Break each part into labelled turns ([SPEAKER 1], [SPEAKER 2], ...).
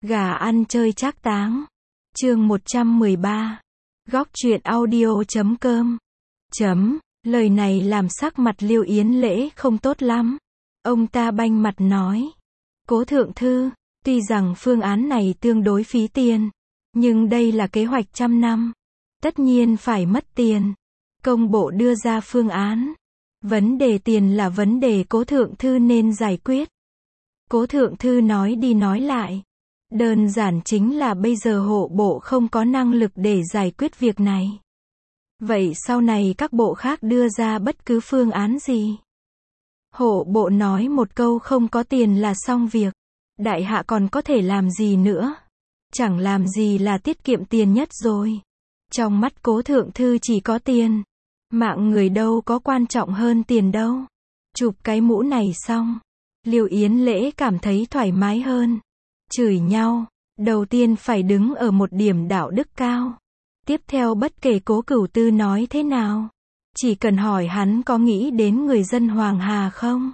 [SPEAKER 1] Gà ăn chơi trác táng. Chương 113. Góc truyện audio.com. Lời này làm sắc mặt Liêu Yến Lễ không tốt lắm. Ông ta banh mặt nói. Cố thượng thư, tuy rằng phương án này tương đối phí tiền, nhưng đây là kế hoạch trăm năm. Tất nhiên phải mất tiền. Công bộ đưa ra phương án. Vấn đề tiền là vấn đề cố thượng thư nên giải quyết. Cố thượng thư nói đi nói lại. Đơn giản chính là bây giờ hộ bộ không có năng lực để giải quyết việc này. Vậy sau này các bộ khác đưa ra bất cứ phương án gì? Hộ bộ nói một câu không có tiền là xong việc. Đại hạ còn có thể làm gì nữa? Chẳng làm gì là tiết kiệm tiền nhất rồi. Trong mắt cố thượng thư chỉ có tiền. Mạng người đâu có quan trọng hơn tiền đâu. Chụp cái mũ này xong, Liêu Yến Lễ cảm thấy thoải mái hơn. Chửi nhau, đầu tiên phải đứng ở một điểm đạo đức cao. Tiếp theo bất kể Cố Cửu Tư nói thế nào, chỉ cần hỏi hắn có nghĩ đến người dân Hoàng Hà không.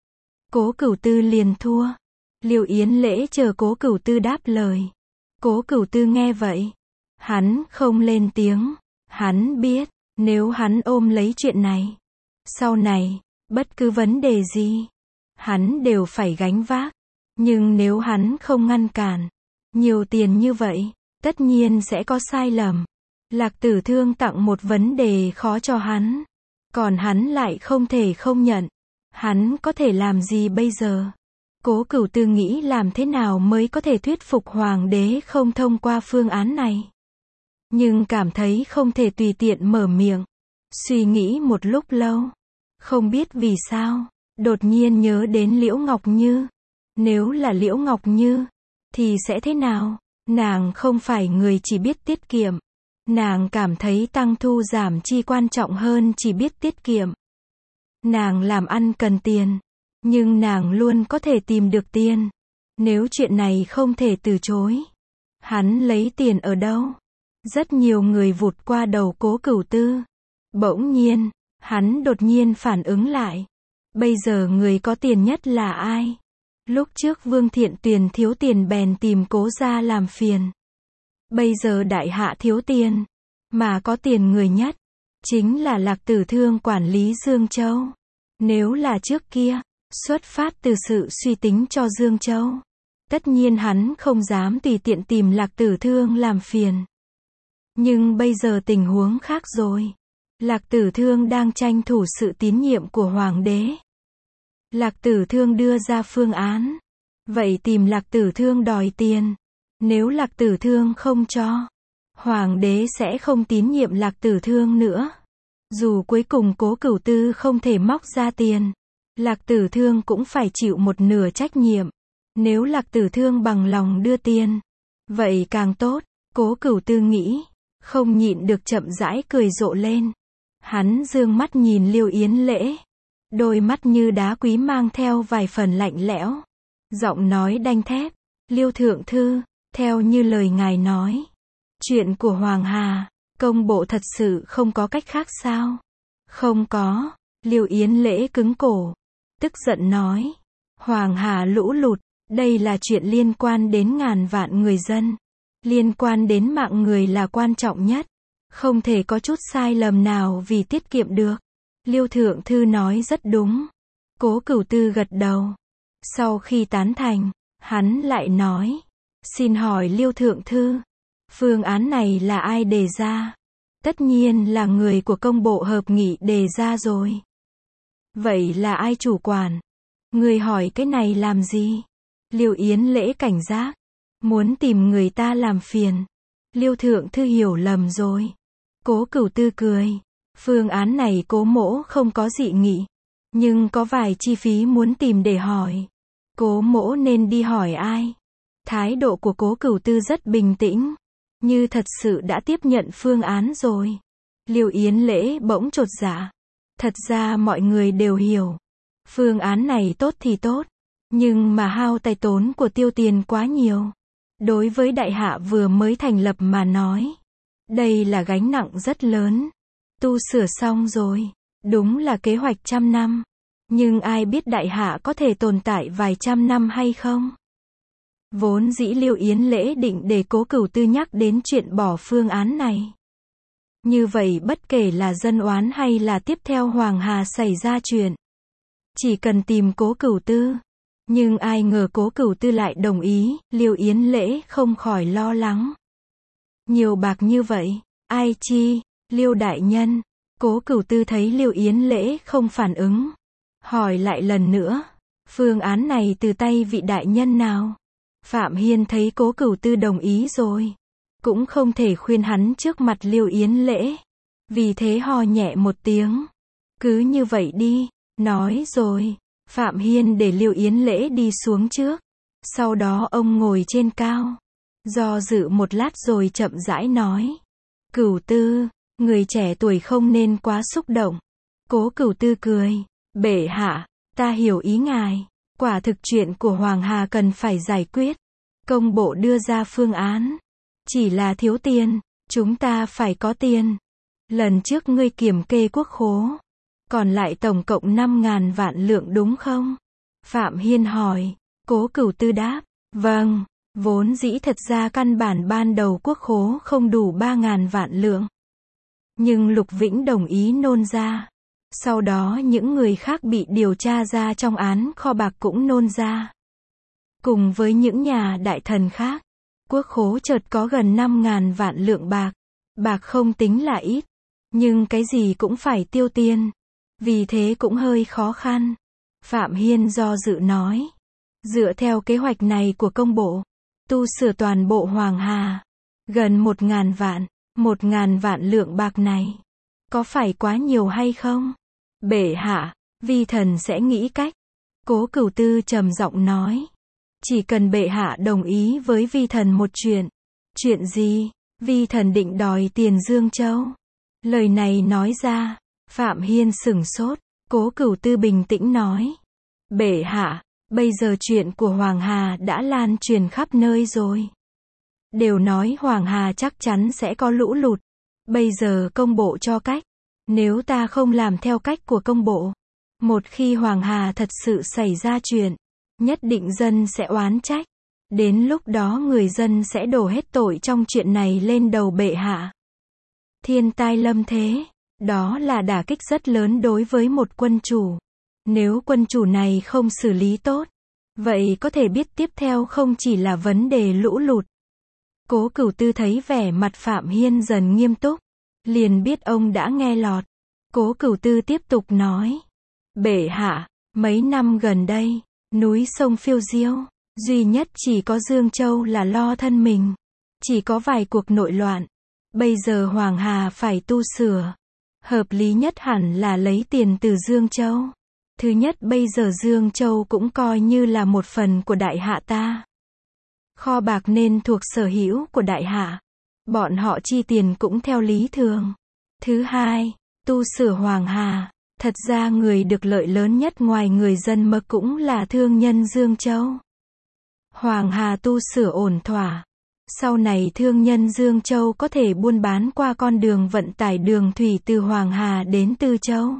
[SPEAKER 1] Cố Cửu Tư liền thua. Liêu Yến Lễ chờ Cố Cửu Tư đáp lời. Cố Cửu Tư nghe vậy, hắn không lên tiếng. Hắn biết, nếu hắn ôm lấy chuyện này, sau này, bất cứ vấn đề gì, hắn đều phải gánh vác. Nhưng nếu hắn không ngăn cản, nhiều tiền như vậy, tất nhiên sẽ có sai lầm. Lạc Tử Thương tặng một vấn đề khó cho hắn, còn hắn lại không thể không nhận. Hắn có thể làm gì bây giờ? Cố Cửu Tư nghĩ làm thế nào mới có thể thuyết phục hoàng đế không thông qua phương án này. Nhưng cảm thấy không thể tùy tiện mở miệng. Suy nghĩ một lúc lâu, không biết vì sao, đột nhiên nhớ đến Liễu Ngọc Như. Nếu là Liễu Ngọc Như, thì sẽ thế nào? Nàng không phải người chỉ biết tiết kiệm. Nàng cảm thấy tăng thu giảm chi quan trọng hơn chỉ biết tiết kiệm. Nàng làm ăn cần tiền, nhưng nàng luôn có thể tìm được tiền. Nếu chuyện này không thể từ chối, hắn lấy tiền ở đâu? Rất nhiều người vụt qua đầu Cố Cửu Tư. Bỗng nhiên, hắn đột nhiên phản ứng lại. Bây giờ người có tiền nhất là ai? Lúc trước Vương Thiện Tuyền thiếu tiền bèn tìm Cố gia làm phiền. Bây giờ đại hạ thiếu tiền, mà có tiền người nhất, chính là Lạc Tử Thương quản lý Dương Châu. Nếu là trước kia, xuất phát từ sự suy tính cho Dương Châu, tất nhiên hắn không dám tùy tiện tìm Lạc Tử Thương làm phiền. Nhưng bây giờ tình huống khác rồi. Lạc Tử Thương đang tranh thủ sự tín nhiệm của hoàng đế. Lạc Tử Thương đưa ra phương án. Vậy tìm Lạc Tử Thương đòi tiền. Nếu Lạc Tử Thương không cho, hoàng đế sẽ không tín nhiệm Lạc Tử Thương nữa. Dù cuối cùng Cố Cửu Tư không thể móc ra tiền, Lạc Tử Thương cũng phải chịu một nửa trách nhiệm. Nếu Lạc Tử Thương bằng lòng đưa tiền, vậy càng tốt. Cố Cửu Tư nghĩ, không nhịn được chậm rãi cười rộ lên. Hắn dương mắt nhìn Liêu Yến Lễ. Đôi mắt như đá quý mang theo vài phần lạnh lẽo. Giọng nói đanh thép. Liêu thượng thư, theo như lời ngài nói, chuyện của Hoàng Hà, công bộ thật sự không có cách khác sao? Không có. Liêu Yến Lễ cứng cổ, tức giận nói. Hoàng Hà lũ lụt, đây là chuyện liên quan đến ngàn vạn người dân. Liên quan đến mạng người là quan trọng nhất. Không thể có chút sai lầm nào vì tiết kiệm được. Liêu thượng thư nói rất đúng. Cố Cửu Tư gật đầu. Sau khi tán thành, hắn lại nói. Xin hỏi Liêu thượng thư, phương án này là ai đề ra? Tất nhiên là người của công bộ hợp nghị đề ra rồi. Vậy là ai chủ quản? Người hỏi cái này làm gì? Liêu Yến Lễ cảnh giác. Muốn tìm người ta làm phiền. Liêu thượng thư hiểu lầm rồi. Cố Cửu Tư cười. Phương án này Cố mỗ không có dị nghị. Nhưng có vài chi phí muốn tìm để hỏi. Cố mỗ nên đi hỏi ai? Thái độ của Cố Cửu Tư rất bình tĩnh. Như thật sự đã tiếp nhận phương án rồi. Liêu Yến Lễ bỗng chột dạ. Thật ra mọi người đều hiểu. Phương án này tốt thì tốt. Nhưng mà hao tài tốn của tiêu tiền quá nhiều. Đối với đại hạ vừa mới thành lập mà nói, đây là gánh nặng rất lớn. Tu sửa xong rồi, đúng là kế hoạch trăm năm. Nhưng ai biết đại hạ có thể tồn tại vài trăm năm hay không? Vốn dĩ Lưu Yến Lễ định để Cố Cửu Tư nhắc đến chuyện bỏ phương án này. Như vậy bất kể là dân oán hay là tiếp theo Hoàng Hà xảy ra chuyện, chỉ cần tìm Cố Cửu Tư. Nhưng ai ngờ Cố Cửu Tư lại đồng ý, Lưu Yến Lễ không khỏi lo lắng. Nhiều bạc như vậy, ai chi, Lưu đại nhân. Cố Cửu Tư thấy Lưu Yến Lễ không phản ứng, hỏi lại lần nữa, phương án này từ tay vị đại nhân nào? Phạm Hiên thấy Cố Cửu Tư đồng ý rồi, cũng không thể khuyên hắn trước mặt Lưu Yến Lễ, vì thế ho nhẹ một tiếng. Cứ như vậy đi, nói rồi, Phạm Hiên để Lưu Yến Lễ đi xuống trước, sau đó ông ngồi trên cao, do dự một lát rồi chậm rãi nói. Cửu Tư, người trẻ tuổi không nên quá xúc động. Cố Cửu Tư cười, bệ hạ, ta hiểu ý ngài, quả thực chuyện của Hoàng Hà cần phải giải quyết. Công bộ đưa ra phương án, chỉ là thiếu tiền, chúng ta phải có tiền. Lần trước ngươi kiểm kê quốc khố, còn lại tổng cộng 5.000 vạn lượng đúng không? Phạm Hiên hỏi. Cố Cửu Tư đáp, vâng, vốn dĩ thật ra căn bản ban đầu quốc khố không đủ 3.000 vạn lượng. Nhưng Lục Vĩnh đồng ý nôn ra. Sau đó những người khác bị điều tra ra trong án kho bạc cũng nôn ra. Cùng với những nhà đại thần khác, quốc khố chợt có gần 5.000 vạn lượng bạc. Bạc không tính là ít, nhưng cái gì cũng phải tiêu tiền. Vì thế cũng hơi khó khăn. Phạm Hiên do dự nói, dựa theo kế hoạch này của công bộ, tu sửa toàn bộ Hoàng Hà, gần 1.000 vạn, 1.000 vạn lượng bạc này, có phải quá nhiều hay không? Bệ hạ, vi thần sẽ nghĩ cách. Cố Cửu Tư trầm giọng nói, chỉ cần bệ hạ đồng ý với vi thần một chuyện. Chuyện gì? Vi thần định đòi tiền Dương Châu. Lời này nói ra, Phạm Hiên sửng sốt. Cố Cửu Tư bình tĩnh nói, bệ hạ, bây giờ chuyện của Hoàng Hà đã lan truyền khắp nơi rồi. Đều nói Hoàng Hà chắc chắn sẽ có lũ lụt. Bây giờ công bộ cho cách. Nếu ta không làm theo cách của công bộ, một khi Hoàng Hà thật sự xảy ra chuyện, nhất định dân sẽ oán trách. Đến lúc đó người dân sẽ đổ hết tội trong chuyện này lên đầu bệ hạ. Thiên tai lâm thế, đó là đả kích rất lớn đối với một quân chủ. Nếu quân chủ này không xử lý tốt, vậy có thể biết tiếp theo không chỉ là vấn đề lũ lụt. Cố Cửu Tư thấy vẻ mặt Phạm Hiên dần nghiêm túc, liền biết ông đã nghe lọt. Cố Cửu Tư tiếp tục nói, bệ hạ, mấy năm gần đây, núi sông phiêu diêu, duy nhất chỉ có Dương Châu là lo thân mình. Chỉ có vài cuộc nội loạn. Bây giờ Hoàng Hà phải tu sửa. Hợp lý nhất hẳn là lấy tiền từ Dương Châu. Thứ nhất, bây giờ Dương Châu cũng coi như là một phần của đại hạ ta. Kho bạc nên thuộc sở hữu của đại hạ. Bọn họ chi tiền cũng theo lý thường. Thứ hai, tu sửa Hoàng Hà. Thật ra người được lợi lớn nhất ngoài người dân mà cũng là thương nhân Dương Châu. Hoàng Hà tu sửa ổn thỏa. Sau này thương nhân Dương Châu có thể buôn bán qua con đường vận tải đường thủy từ Hoàng Hà đến Tư Châu.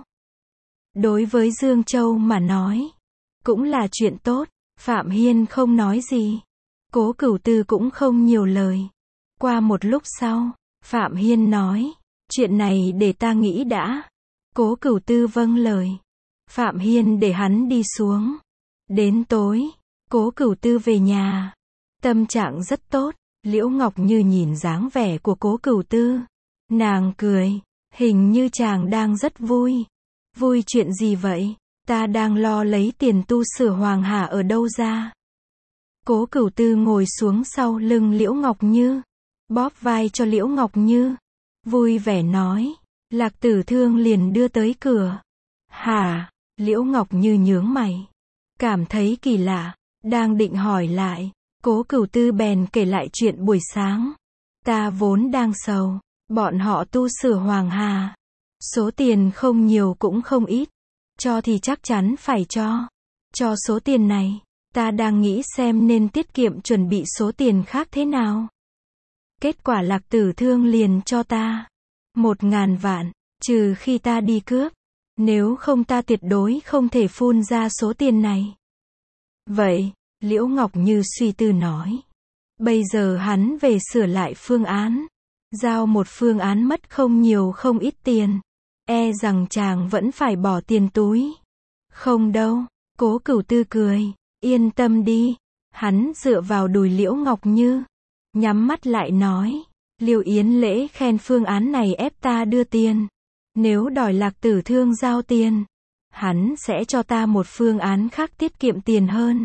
[SPEAKER 1] Đối với Dương Châu mà nói, cũng là chuyện tốt. Phạm Hiên không nói gì. Cố Cửu Tư cũng không nhiều lời. Qua một lúc sau, Phạm Hiên nói, chuyện này để ta nghĩ đã. Cố Cửu Tư vâng lời. Phạm Hiên để hắn đi xuống. Đến tối, Cố Cửu Tư về nhà. Tâm trạng rất tốt. Liễu Ngọc Như nhìn dáng vẻ của Cố Cửu Tư. Nàng cười. Hình như chàng đang rất vui. Vui chuyện gì vậy? Ta đang lo lấy tiền tu sửa Hoàng Hà ở đâu ra. Cố Cửu Tư ngồi xuống sau lưng Liễu Ngọc Như. Bóp vai cho Liễu Ngọc Như. Vui vẻ nói. Lạc Tử Thương liền đưa tới cửa. Hả? Liễu Ngọc Như nhướng mày. Cảm thấy kỳ lạ. Đang định hỏi lại. Cố Cửu Tư bèn kể lại chuyện buổi sáng. Ta vốn đang sầu. Bọn họ tu sửa Hoàng Hà. Số tiền không nhiều cũng không ít. Cho thì chắc chắn phải cho. Cho số tiền này, ta đang nghĩ xem nên tiết kiệm chuẩn bị số tiền khác thế nào. Kết quả Lạc Tử Thương liền cho ta 1.000 vạn, trừ khi ta đi cướp. Nếu không ta tuyệt đối không thể phun ra số tiền này. Vậy, Liễu Ngọc Như suy tư nói. Bây giờ hắn về sửa lại phương án. Giao một phương án mất không nhiều không ít tiền. E rằng chàng vẫn phải bỏ tiền túi. Không đâu, Cố Cửu Tư cười. Yên tâm đi. Hắn dựa vào đùi Liễu Ngọc Như. Nhắm mắt lại nói. Liêu Yến Lễ khen phương án này ép ta đưa tiền. Nếu đòi Lạc Tử Thương giao tiền, hắn sẽ cho ta một phương án khác tiết kiệm tiền hơn.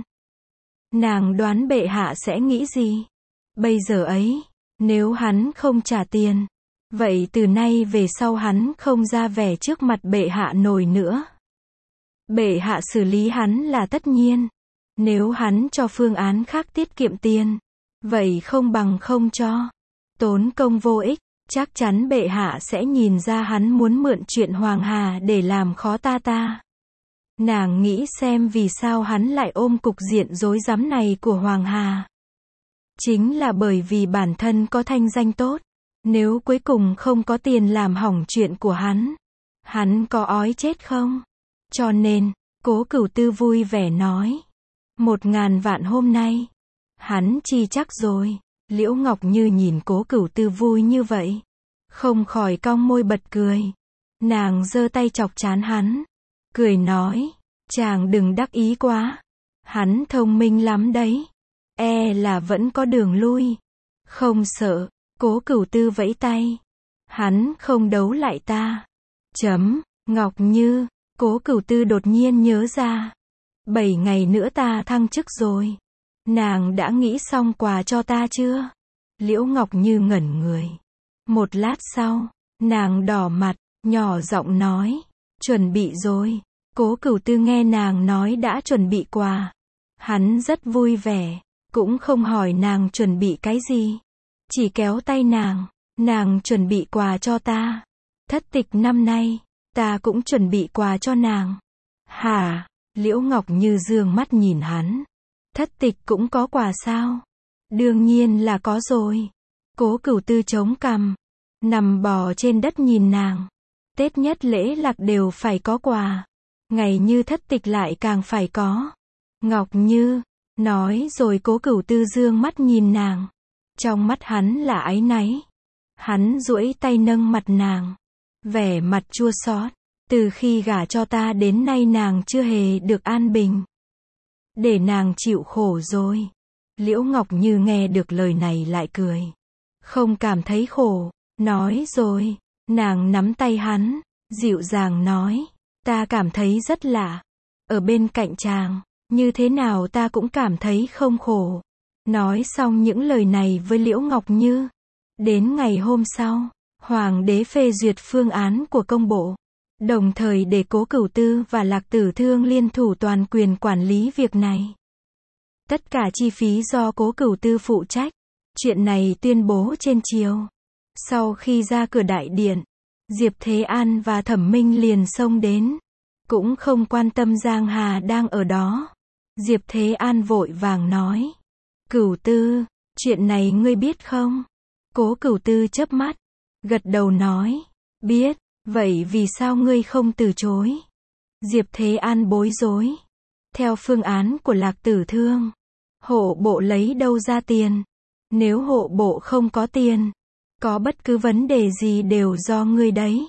[SPEAKER 1] Nàng đoán bệ hạ sẽ nghĩ gì? Bây giờ ấy, nếu hắn không trả tiền, vậy từ nay về sau hắn không ra vẻ trước mặt bệ hạ nổi nữa. Bệ hạ xử lý hắn là tất nhiên. Nếu hắn cho phương án khác tiết kiệm tiền, vậy không bằng không cho. Tốn công vô ích, chắc chắn bệ hạ sẽ nhìn ra hắn muốn mượn chuyện Hoàng Hà để làm khó ta. Nàng nghĩ xem vì sao hắn lại ôm cục diện rối rắm này của Hoàng Hà. Chính là bởi vì bản thân có thanh danh tốt. Nếu cuối cùng không có tiền làm hỏng chuyện của hắn có ói chết không? Cho nên, Cố Cửu Tư vui vẻ nói. 1.000 vạn hôm nay, hắn chi chắc rồi. Liễu Ngọc Như nhìn Cố Cửu Tư vui như vậy, không khỏi cong môi bật cười. Nàng giơ tay chọc trán hắn, cười nói, chàng đừng đắc ý quá. Hắn thông minh lắm đấy. E là vẫn có đường lui. Không sợ, Cố Cửu Tư vẫy tay. Hắn không đấu lại ta. Ngọc Như, Cố Cửu Tư đột nhiên nhớ ra. 7 ngày nữa ta thăng chức rồi. Nàng đã nghĩ xong quà cho ta chưa? Liễu Ngọc Như ngẩn người. Một lát sau, nàng đỏ mặt, nhỏ giọng nói. Chuẩn bị rồi. Cố Cửu Tư nghe nàng nói đã chuẩn bị quà. Hắn rất vui vẻ, cũng không hỏi nàng chuẩn bị cái gì. Chỉ kéo tay nàng chuẩn bị quà cho ta. Thất tịch năm nay, ta cũng chuẩn bị quà cho nàng. Hả? Liễu Ngọc Như dương mắt nhìn hắn. Thất tịch cũng có quà sao? Đương nhiên là có rồi. Cố Cửu Tư chống cằm, nằm bò trên đất nhìn nàng. Tết nhất lễ lạc đều phải có quà. Ngày như thất tịch lại càng phải có. Ngọc Như, nói rồi Cố Cửu Tư dương mắt nhìn nàng. Trong mắt hắn là áy náy. Hắn duỗi tay nâng mặt nàng. Vẻ mặt chua xót. Từ khi gả cho ta đến nay nàng chưa hề được an bình. Để nàng chịu khổ rồi. Liễu Ngọc Như nghe được lời này lại cười. Không cảm thấy khổ. Nói rồi. Nàng nắm tay hắn. Dịu dàng nói. Ta cảm thấy rất lạ. Ở bên cạnh chàng. Như thế nào ta cũng cảm thấy không khổ. Nói xong những lời này với Liễu Ngọc Như. Đến ngày hôm sau. Hoàng đế phê duyệt phương án của công bộ. Đồng thời để Cố Cửu Tư và Lạc Tử Thương liên thủ toàn quyền quản lý việc này. Tất cả chi phí do Cố Cửu Tư phụ trách. Chuyện này tuyên bố trên triều. Sau khi ra cửa đại điện, Diệp Thế An và Thẩm Minh liền xông đến. Cũng không quan tâm Giang Hà đang ở đó. Diệp Thế An vội vàng nói. Cửu Tư, chuyện này ngươi biết không? Cố Cửu Tư chớp mắt, gật đầu nói. Biết. Vậy vì sao ngươi không từ chối? Diệp Thế An bối rối. Theo phương án của Lạc Tử Thương, hộ bộ lấy đâu ra tiền? Nếu hộ bộ không có tiền, có bất cứ vấn đề gì đều do ngươi đấy.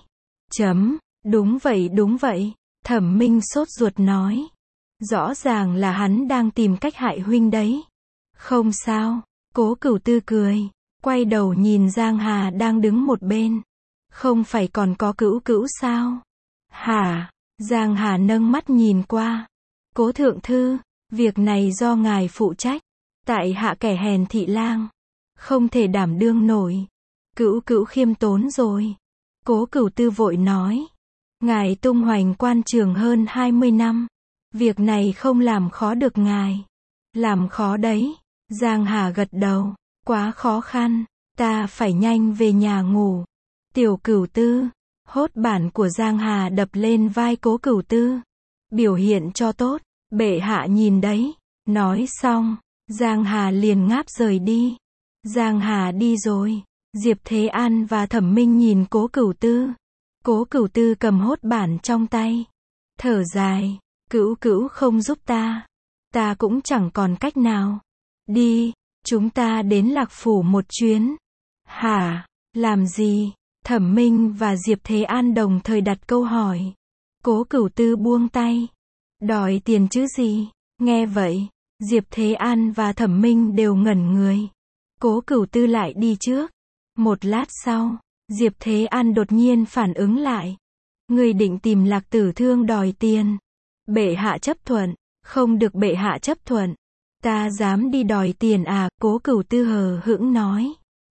[SPEAKER 1] Đúng vậy. Thẩm Minh sốt ruột nói. Rõ ràng là hắn đang tìm cách hại huynh đấy. Không sao. Cố Cửu Tư cười, quay đầu nhìn Giang Hà đang đứng một bên. Không phải còn có Cửu Cửu sao? Hả? Giang Hà nâng mắt nhìn qua. Cố thượng thư, việc này do ngài phụ trách. Tại hạ kẻ hèn thị lang, không thể đảm đương nổi. Cửu Cửu khiêm tốn rồi. Cố Cửu Tư vội nói. Ngài tung hoành quan trường hơn 20 năm. Việc này không làm khó được ngài. Làm khó đấy. Giang Hà gật đầu. Quá khó khăn. Ta phải nhanh về nhà ngủ. Tiểu Cửu Tư. Hốt bản của Giang Hà đập lên vai Cố Cửu Tư. Biểu hiện cho tốt. Bệ hạ nhìn đấy. Nói xong, Giang Hà liền ngáp rời đi. Giang Hà đi rồi. Diệp Thế An và Thẩm Minh nhìn Cố Cửu Tư. Cố Cửu Tư cầm hốt bản trong tay. Thở dài. Cửu Cửu không giúp ta. ta cũng chẳng còn cách nào. Đi, chúng ta đến Lạc Phủ một chuyến. Hả? Làm gì? Thẩm Minh và Diệp Thế An đồng thời đặt câu hỏi. Cố Cửu Tư buông tay. Đòi tiền chứ gì? Nghe vậy, Diệp Thế An và Thẩm Minh đều ngẩn người. Cố Cửu Tư lại đi trước. Một lát sau, Diệp Thế An đột nhiên phản ứng lại. Người định tìm Lạc Tử Thương đòi tiền. Bệ hạ chấp thuận. Không được bệ hạ chấp thuận. Ta dám đi đòi tiền à? Cố Cửu Tư hờ hững nói.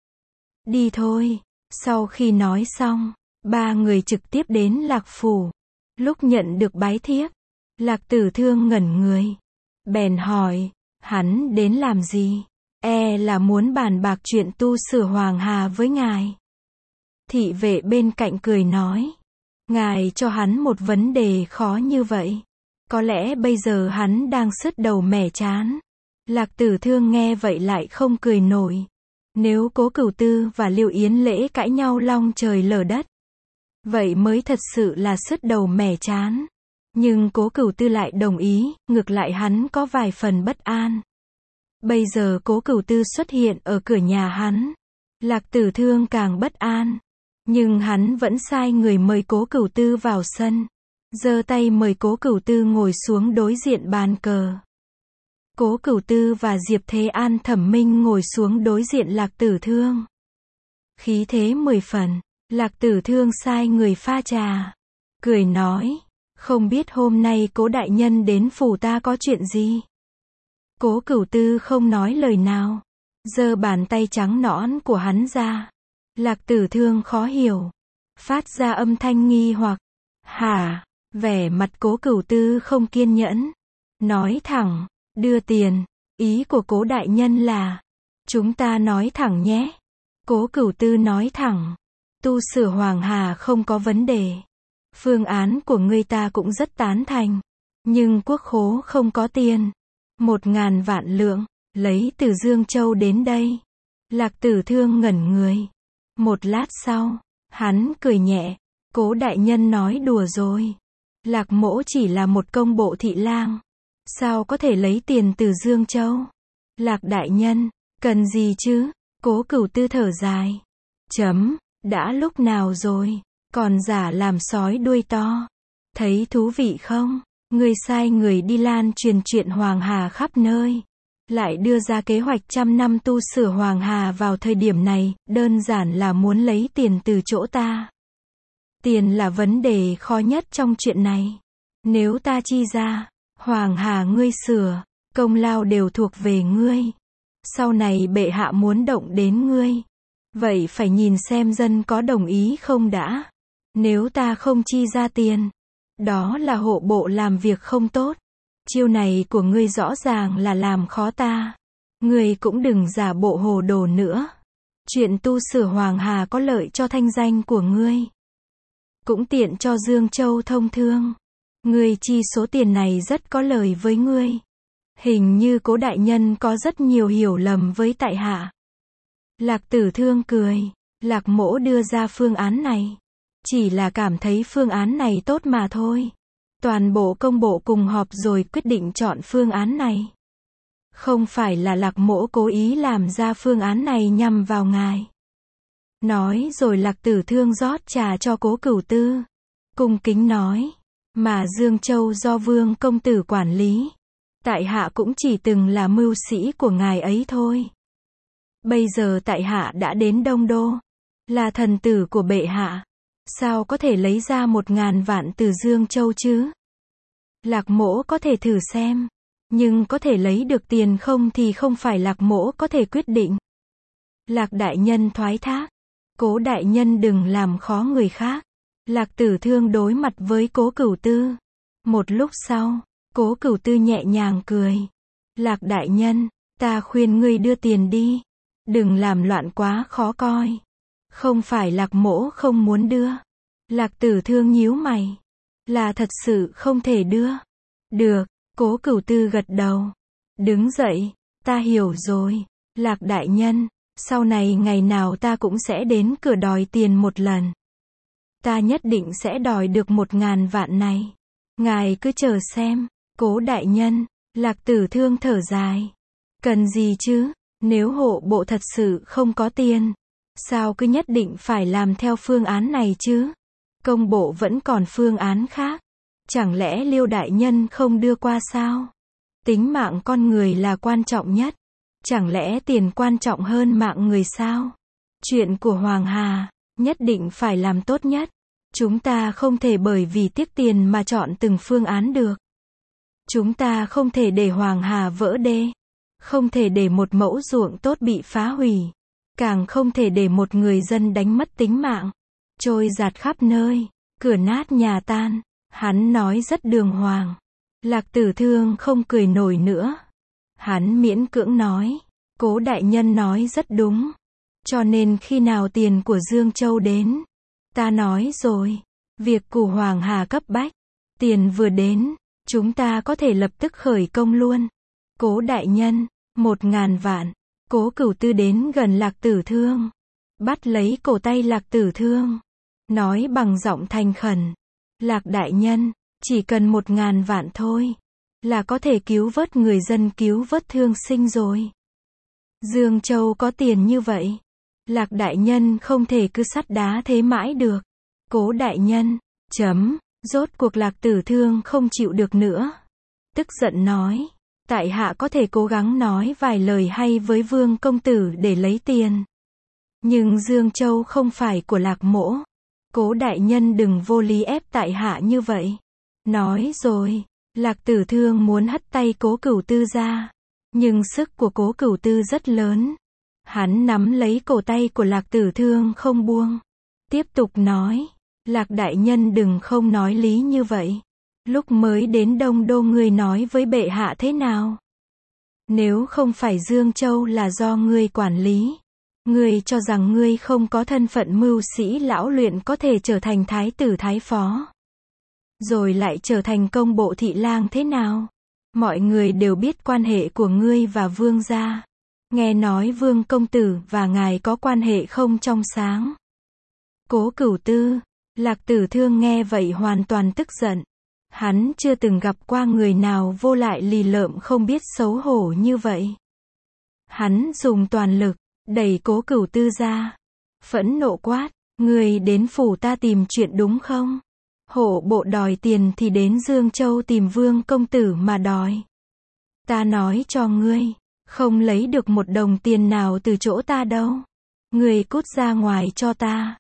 [SPEAKER 1] Đi thôi. Sau khi nói xong, ba người trực tiếp đến Lạc Phủ. Lúc nhận được bái thiếp, Lạc Tử Thương ngẩn người. Bèn hỏi, hắn đến làm gì? Là muốn bàn bạc chuyện tu sửa Hoàng Hà với ngài. Thị vệ bên cạnh cười nói. Ngài cho hắn một vấn đề khó như vậy. Có lẽ bây giờ hắn đang sứt đầu mẻ trán. Lạc Tử Thương nghe vậy lại không cười nổi. Nếu Cố Cửu Tư và Lưu Yến Lễ cãi nhau long trời lở đất, vậy mới thật sự là sứt đầu mẻ trán. Nhưng Cố Cửu Tư lại đồng ý, ngược lại hắn có vài phần bất an. Bây giờ Cố Cửu Tư xuất hiện ở cửa nhà hắn. Lạc Tử Thương càng bất an. Nhưng hắn vẫn sai người mời Cố Cửu Tư vào sân. Giơ tay mời Cố Cửu Tư ngồi xuống đối diện bàn cờ. Cố Cửu Tư và Diệp Thế An Thẩm Minh ngồi xuống đối diện Lạc Tử Thương. Khí thế 10 phần, Lạc Tử Thương sai người pha trà. Cười nói, không biết hôm nay Cố đại nhân đến phủ ta có chuyện gì? Cố Cửu Tư không nói lời nào. Giơ bàn tay trắng nõn của hắn ra. Lạc Tử Thương khó hiểu. Phát ra âm thanh nghi hoặc. Hả? Vẻ mặt Cố Cửu Tư không kiên nhẫn. Nói thẳng. Đưa tiền. Ý của Cố đại nhân là. Chúng ta nói thẳng nhé. Cố Cửu Tư nói thẳng. Tu sửa Hoàng Hà không có vấn đề. Phương án của ngươi ta cũng rất tán thành. Nhưng quốc khố không có tiền. 1.000 vạn lượng. Lấy từ Dương Châu đến đây. Lạc Tử Thương ngẩn người. Một lát sau, hắn cười nhẹ. Cố đại nhân nói đùa rồi. Lạc mỗ chỉ là một công bộ thị lang. Sao có thể lấy tiền từ Dương Châu? Lạc đại nhân, cần gì chứ? Cố Cửu Tư thở dài. Đã lúc nào rồi? Còn giả làm sói đuôi to. Thấy thú vị không? Ngươi sai người đi lan truyền chuyện Hoàng Hà khắp nơi. Lại đưa ra kế hoạch 100 năm tu sửa Hoàng Hà vào thời điểm này, đơn giản là muốn lấy tiền từ chỗ ta. Tiền là vấn đề khó nhất trong chuyện này. Nếu ta chi ra, Hoàng Hà ngươi sửa, công lao đều thuộc về ngươi. Sau này bệ hạ muốn động đến ngươi. Vậy phải nhìn xem dân có đồng ý không đã. Nếu ta không chi ra tiền, đó là hộ bộ làm việc không tốt. Chiêu này của ngươi rõ ràng là làm khó ta. Ngươi cũng đừng giả bộ hồ đồ nữa. Chuyện tu sửa Hoàng Hà có lợi cho thanh danh của ngươi. Cũng tiện cho Dương Châu thông thương. Ngươi chi số tiền này rất có lời với ngươi. Hình như Cố đại nhân có rất nhiều hiểu lầm với tại hạ. Lạc Tử Thương cười. Lạc mỗ đưa ra phương án này. Chỉ là cảm thấy phương án này tốt mà thôi. Toàn bộ công bộ cùng họp rồi quyết định chọn phương án này. Không phải là Lạc mỗ cố ý làm ra phương án này nhằm vào ngài. Nói rồi Lạc Tử Thương rót trà cho Cố Cửu Tư. Cung kính nói. Mà Dương Châu do Vương công tử quản lý. Tại hạ cũng chỉ từng là mưu sĩ của ngài ấy thôi. Bây giờ tại hạ đã đến Đông Đô. Là thần tử của bệ hạ. Sao có thể lấy ra 1.000 vạn từ Dương Châu chứ? Lạc mỗ có thể thử xem. Nhưng có thể lấy được tiền không thì không phải Lạc mỗ có thể quyết định. Lạc đại nhân thoái thác. Cố đại nhân đừng làm khó người khác. Lạc Tử Thương đối mặt với Cố Cửu Tư. Một lúc sau, Cố Cửu Tư nhẹ nhàng cười. Lạc đại nhân, ta khuyên ngươi đưa tiền đi. Đừng làm loạn quá khó coi. Không phải Lạc mỗ không muốn đưa. Lạc Tử Thương nhíu mày. Là thật sự không thể đưa. Được, Cố Cửu Tư gật đầu. Đứng dậy, ta hiểu rồi. Lạc đại nhân, sau này ngày nào ta cũng sẽ đến cửa đòi tiền một lần. Ta nhất định sẽ đòi được 1.000 vạn này. Ngài cứ chờ xem. Cố đại nhân, Lạc Tử Thương thở dài. Cần gì chứ, nếu hộ bộ thật sự không có tiền, sao cứ nhất định phải làm theo phương án này chứ? Công bộ vẫn còn phương án khác. Chẳng lẽ Liêu đại nhân không đưa qua sao? Tính mạng con người là quan trọng nhất. Chẳng lẽ tiền quan trọng hơn mạng người sao? Chuyện của Hoàng Hà, nhất định phải làm tốt nhất. Chúng ta không thể bởi vì tiếc tiền mà chọn từng phương án được. Chúng ta không thể để Hoàng Hà vỡ đê. Không thể để một mẫu ruộng tốt bị phá hủy. Càng không thể để một người dân đánh mất tính mạng. Trôi giạt khắp nơi. Cửa nát nhà tan. Hắn nói rất đường hoàng. Lạc Tử Thương không cười nổi nữa. Hắn miễn cưỡng nói. Cố đại nhân nói rất đúng. Cho nên khi nào tiền của Dương Châu đến, ta nói rồi. Việc của Hoàng Hà cấp bách. Tiền vừa đến, chúng ta có thể lập tức khởi công luôn. Cố đại nhân, 1.000 vạn. Cố Cửu Tư đến gần Lạc Tử Thương. Bắt lấy cổ tay Lạc Tử Thương. Nói bằng giọng thành khẩn. Lạc đại nhân, chỉ cần 1.000 vạn thôi. Là có thể cứu vớt người dân, cứu vớt thương sinh rồi. Dương Châu có tiền như vậy. Lạc đại nhân không thể cứ sắt đá thế mãi được. Cố đại nhân, rốt cuộc Lạc Tử Thương không chịu được nữa. Tức giận nói. Tại hạ có thể cố gắng nói vài lời hay với Vương công tử để lấy tiền. Nhưng Dương Châu không phải của Lạc mỗ. Cố đại nhân đừng vô lý ép tại hạ như vậy. Nói rồi, Lạc Tử Thương muốn hất tay Cố Cửu Tư ra. Nhưng sức của Cố Cửu Tư rất lớn. Hắn nắm lấy cổ tay của Lạc Tử Thương không buông. Tiếp tục nói. Lạc đại nhân đừng không nói lý như vậy. Lúc mới đến Đông Đô ngươi nói với bệ hạ thế nào? Nếu không phải Dương Châu là do ngươi quản lý. Ngươi cho rằng ngươi không có thân phận mưu sĩ lão luyện có thể trở thành thái tử thái phó. Rồi lại trở thành công bộ thị lang thế nào? Mọi người đều biết quan hệ của ngươi và Vương gia. Nghe nói Vương công tử và ngài có quan hệ không trong sáng. Cố Cửu Tư, Lạc Tử Thương nghe vậy hoàn toàn tức giận. Hắn chưa từng gặp qua người nào vô lại lì lợm không biết xấu hổ như vậy. Hắn dùng toàn lực, đẩy Cố Cửu Tư ra. Phẫn nộ quát, ngươi đến phủ ta tìm chuyện đúng không? Hộ bộ đòi tiền thì đến Dương Châu tìm Vương công tử mà đòi. Ta nói cho ngươi, không lấy được một đồng tiền nào từ chỗ ta đâu. Ngươi cút ra ngoài cho ta.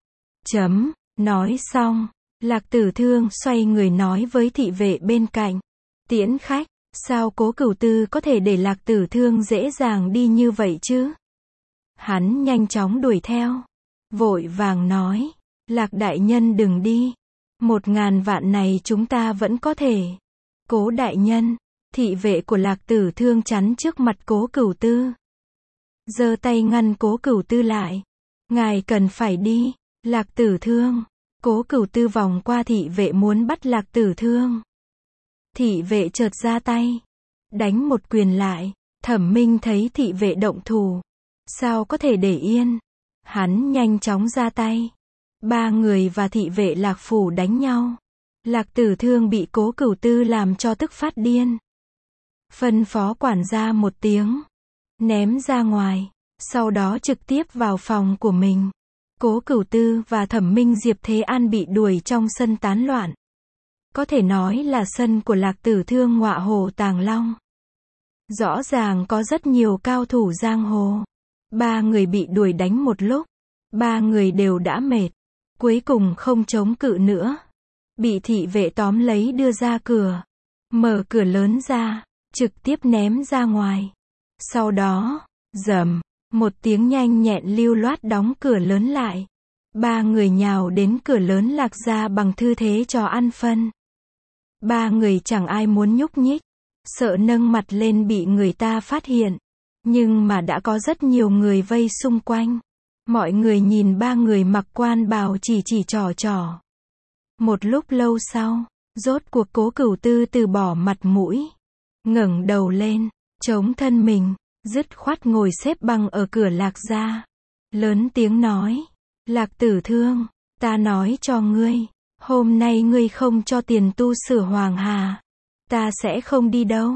[SPEAKER 1] Nói xong, Lạc Tử Thương xoay người nói với thị vệ bên cạnh. Tiễn khách, sao Cố Cửu Tư có thể để Lạc Tử Thương dễ dàng đi như vậy chứ? Hắn nhanh chóng đuổi theo. Vội vàng nói. Lạc đại nhân đừng đi. 1.000 vạn này chúng ta vẫn có thể. Cố đại nhân, thị vệ của Lạc Tử Thương chắn trước mặt Cố Cửu Tư. Giơ tay ngăn Cố Cửu Tư lại. Ngài cần phải đi. Lạc Tử Thương. Cố Cửu Tư vòng qua thị vệ muốn bắt Lạc Tử Thương. Thị vệ chợt ra tay. Đánh một quyền lại. Thẩm Minh thấy thị vệ động thủ. Sao có thể để yên. Hắn nhanh chóng ra tay. 3 người và thị vệ Lạc phủ đánh nhau. Lạc Tử Thương bị Cố Cửu Tư làm cho tức phát điên. Phân phó quản gia một tiếng. Ném ra ngoài. Sau đó trực tiếp vào phòng của mình. Cố Cửu Tư và Thẩm Minh Diệp Thế An bị đuổi trong sân tán loạn. Có thể nói là sân của Lạc Tử Thương ngọa hồ tàng long. Rõ ràng có rất nhiều cao thủ giang hồ. 3 người bị đuổi đánh một lúc. 3 người đều đã mệt. Cuối cùng không chống cự nữa. Bị thị vệ tóm lấy đưa ra cửa. Mở cửa lớn ra. Trực tiếp ném ra ngoài. Sau đó, một tiếng nhanh nhẹn lưu loát đóng cửa lớn lại. 3 người nhào đến cửa lớn Lạc gia bằng tư thế cho ăn phân. 3 người chẳng ai muốn nhúc nhích. Sợ nâng mặt lên bị người ta phát hiện. Nhưng mà đã có rất nhiều người vây xung quanh. Mọi người nhìn 3 người mặc quan bào chỉ trò. Một lúc lâu sau, rốt cuộc Cố Cửu Tư từ bỏ mặt mũi. Ngẩng đầu lên, chống thân mình, dứt khoát ngồi xếp bằng ở cửa Lạc gia. Lớn tiếng nói, Lạc Tử Thương, ta nói cho ngươi, hôm nay ngươi không cho tiền tu sửa Hoàng Hà, ta sẽ không đi đâu.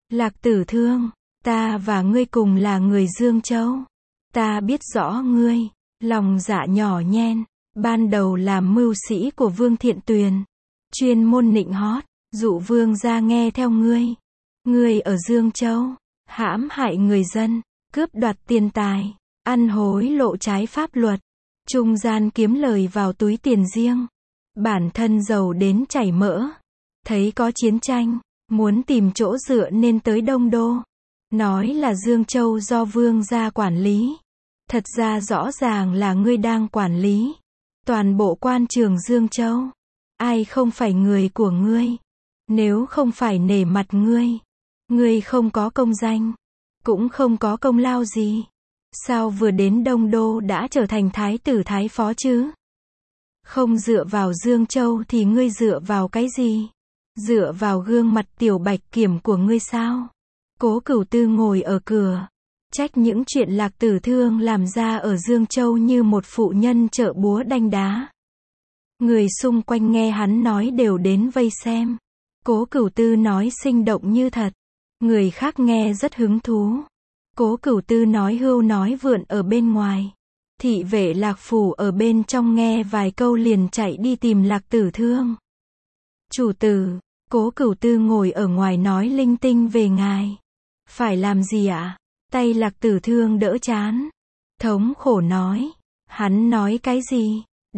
[SPEAKER 1] Lạc Tử Thương, ta và ngươi cùng là người Dương Châu. Ta biết rõ ngươi, lòng dạ nhỏ nhen, ban đầu làm mưu sĩ của Vương Thiện Tuyền, chuyên môn nịnh hót, dụ vương gia nghe theo ngươi. Ngươi ở Dương Châu, hãm hại người dân, cướp đoạt tiền tài, ăn hối lộ trái pháp luật, trung gian kiếm lời vào túi tiền riêng, bản thân giàu đến chảy mỡ. Thấy có chiến tranh, muốn tìm chỗ dựa nên tới Đông Đô. Nói là Dương Châu do vương gia quản lý. Thật ra rõ ràng là ngươi đang quản lý toàn bộ quan trường Dương Châu. Ai không phải người của ngươi? Nếu không phải nể mặt ngươi, ngươi không có công danh, cũng không có công lao gì. Sao vừa đến Đông Đô đã trở thành thái tử thái phó chứ? Không dựa vào Dương Châu thì ngươi dựa vào cái gì? Dựa vào gương mặt tiểu bạch kiểm của ngươi sao? Cố Cửu Tư ngồi ở cửa, trách những chuyện Lạc Tử Thương làm ra ở Dương Châu như một phụ nhân chợ búa đanh đá. Người xung quanh nghe hắn nói đều đến vây xem. Cố Cửu Tư nói sinh động như thật. Người khác nghe rất hứng thú. Cố Cửu Tư nói hưu nói vượn ở bên ngoài. Thị vệ Lạc Phủ ở bên trong nghe vài câu liền chạy đi tìm Lạc Tử Thương. Chủ tử, Cố Cửu Tư ngồi ở ngoài nói linh tinh về ngài. Phải làm gì ạ? Tay Lạc Tử Thương đỡ chán. Thống khổ nói. Hắn nói cái gì?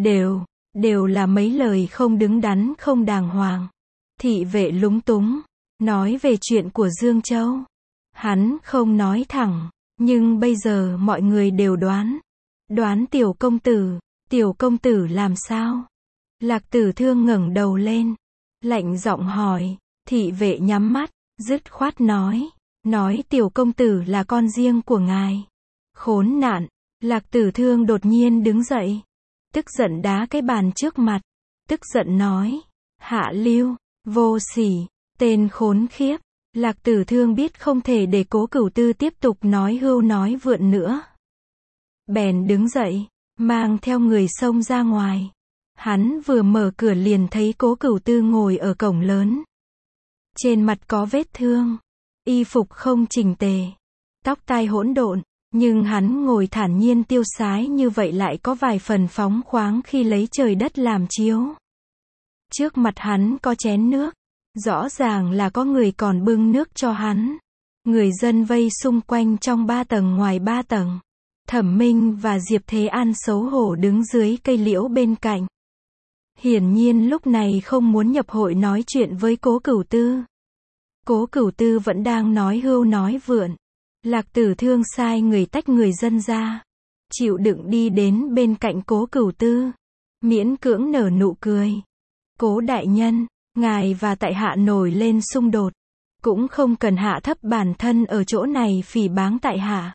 [SPEAKER 1] Đều là mấy lời không đứng đắn không đàng hoàng. Thị vệ lúng túng. Nói về chuyện của Dương Châu. Hắn không nói thẳng. Nhưng bây giờ mọi người đều đoán. Đoán tiểu công tử làm sao? Lạc Tử Thương ngẩng đầu lên. Lạnh giọng hỏi. Thị vệ nhắm mắt, dứt khoát nói. Nói tiểu công tử là con riêng của ngài. Khốn nạn. Lạc Tử Thương đột nhiên đứng dậy. Tức giận đá cái bàn trước mặt. Tức giận nói. Hạ lưu, vô sỉ, tên khốn khiếp. Lạc Tử Thương biết không thể để Cố Cửu Tư tiếp tục nói hưu nói vượn nữa. Bèn đứng dậy, mang theo người xông ra ngoài. Hắn vừa mở cửa liền thấy Cố Cửu Tư ngồi ở cổng lớn. Trên mặt có vết thương, y phục không chỉnh tề, tóc tai hỗn độn, nhưng hắn ngồi thản nhiên tiêu sái như vậy lại có vài phần phóng khoáng khi lấy trời đất làm chiếu. Trước mặt hắn có chén nước, rõ ràng là có người còn bưng nước cho hắn. Người dân vây xung quanh trong 3 tầng ngoài 3 tầng. Thẩm Minh và Diệp Thế An xấu hổ đứng dưới cây liễu bên cạnh. Hiển nhiên lúc này không muốn nhập hội nói chuyện với Cố Cửu Tư. Cố Cửu Tư vẫn đang nói hưu nói vượn. Lạc Tử Thương sai người tách người dân ra. Chịu đựng đi đến bên cạnh Cố Cửu Tư. Miễn cưỡng nở nụ cười. Cố đại nhân, ngài và tại hạ nổi lên xung đột. Cũng không cần hạ thấp bản thân ở chỗ này phỉ báng tại hạ.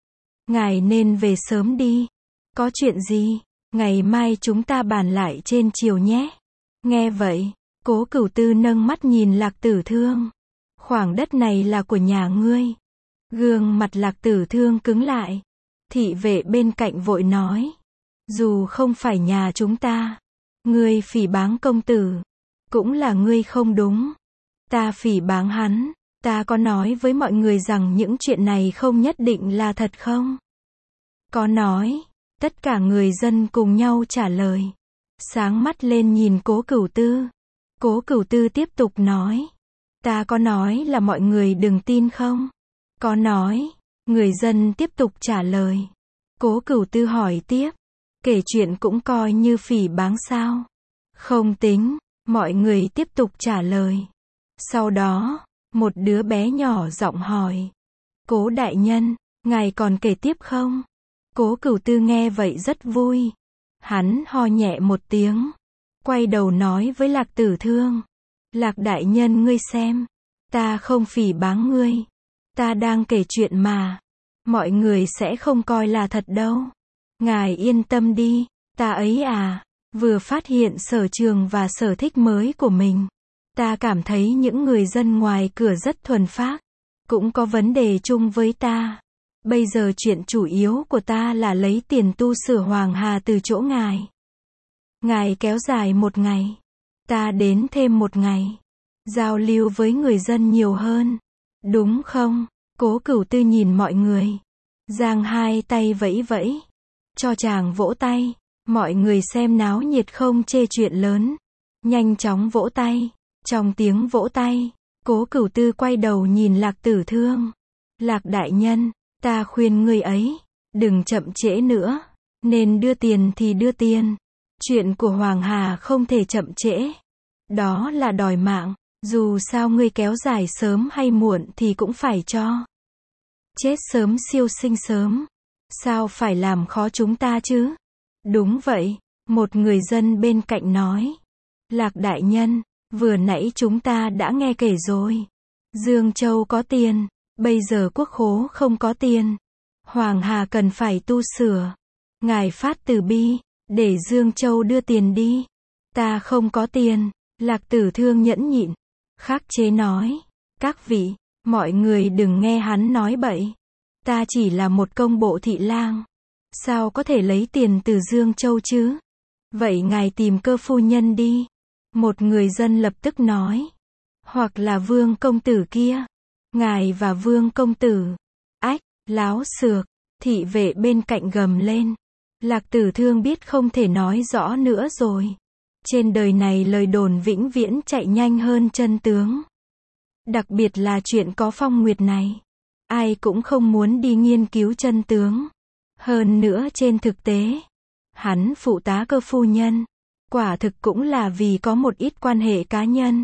[SPEAKER 1] Ngài nên về sớm đi. Có chuyện gì? Ngày mai chúng ta bàn lại trên chiều nhé. Nghe vậy, Cố Cửu Tư nâng mắt nhìn Lạc Tử Thương. Khoảng đất này là của nhà ngươi. Gương mặt Lạc Tử Thương cứng lại. Thị vệ bên cạnh vội nói. Dù không phải nhà chúng ta, ngươi phỉ báng công tử, cũng là ngươi không đúng. Ta phỉ báng hắn, ta có nói với mọi người rằng những chuyện này không nhất định là thật không? Có nói. Tất cả người dân cùng nhau trả lời. Sáng mắt lên nhìn Cố Cửu Tư. Cố Cửu Tư tiếp tục nói. Ta có nói là mọi người đừng tin không? Có nói. Người dân tiếp tục trả lời. Cố Cửu Tư hỏi tiếp. Kể chuyện cũng coi như phỉ báng sao? Không tính. Mọi người tiếp tục trả lời. Sau đó, một đứa bé nhỏ giọng hỏi. Cố đại nhân, ngài còn kể tiếp không? Cố Cửu Tư nghe vậy rất vui. Hắn ho nhẹ một tiếng. Quay đầu nói với Lạc Tử Thương. Lạc đại nhân ngươi xem. Ta không phỉ báng ngươi. Ta đang kể chuyện mà. Mọi người sẽ không coi là thật đâu. Ngài yên tâm đi. Ta ấy à. Vừa phát hiện sở trường và sở thích mới của mình. Ta cảm thấy những người dân ngoài cửa rất thuần phác. Cũng có vấn đề chung với ta. Bây giờ chuyện chủ yếu của ta là lấy tiền tu sửa Hoàng Hà từ chỗ ngài. Ngài kéo dài 1 ngày. Ta đến thêm 1 ngày. Giao lưu với người dân nhiều hơn. đúng không? Cố Cửu Tư nhìn mọi người, giang hai tay vẫy vẫy, cho chàng vỗ tay. Mọi người xem náo nhiệt không chê chuyện lớn, nhanh chóng vỗ tay. Trong tiếng vỗ tay, Cố Cửu Tư quay đầu nhìn Lạc Tử Thương. Lạc đại nhân, ta khuyên ngươi ấy, đừng chậm trễ nữa, nên đưa tiền thì đưa tiền. Chuyện của Hoàng Hà không thể chậm trễ. Đó là đòi mạng, dù sao ngươi kéo dài sớm hay muộn thì cũng phải cho. Chết sớm siêu sinh sớm. Sao phải làm khó chúng ta chứ? Đúng vậy, một người dân bên cạnh nói. Lạc đại nhân, vừa nãy chúng ta đã nghe kể rồi. Dương Châu có tiền, bây giờ quốc khố không có tiền. Hoàng Hà cần phải tu sửa. Ngài phát từ bi, để Dương Châu đưa tiền đi. Ta không có tiền. Lạc Tử Thương nhẫn nhịn, khắc chế nói. Các vị, mọi người đừng nghe hắn nói bậy. Ta chỉ là một công bộ thị lang. Sao có thể lấy tiền từ Dương Châu chứ? Vậy ngài tìm Cơ phu nhân đi. Một người dân lập tức nói. Hoặc là Vương công tử kia. Ngài và Vương công tử. Ách, láo xược. Thị vệ bên cạnh gầm lên. Lạc Tử Thương biết không thể nói rõ nữa rồi. Trên đời này lời đồn vĩnh viễn chạy nhanh hơn chân tướng. Đặc biệt là chuyện có phong nguyệt này. Ai cũng không muốn đi nghiên cứu chân tướng. Hơn nữa trên thực tế, hắn phụ tá Cơ phu nhân, quả thực cũng là vì có một ít quan hệ cá nhân.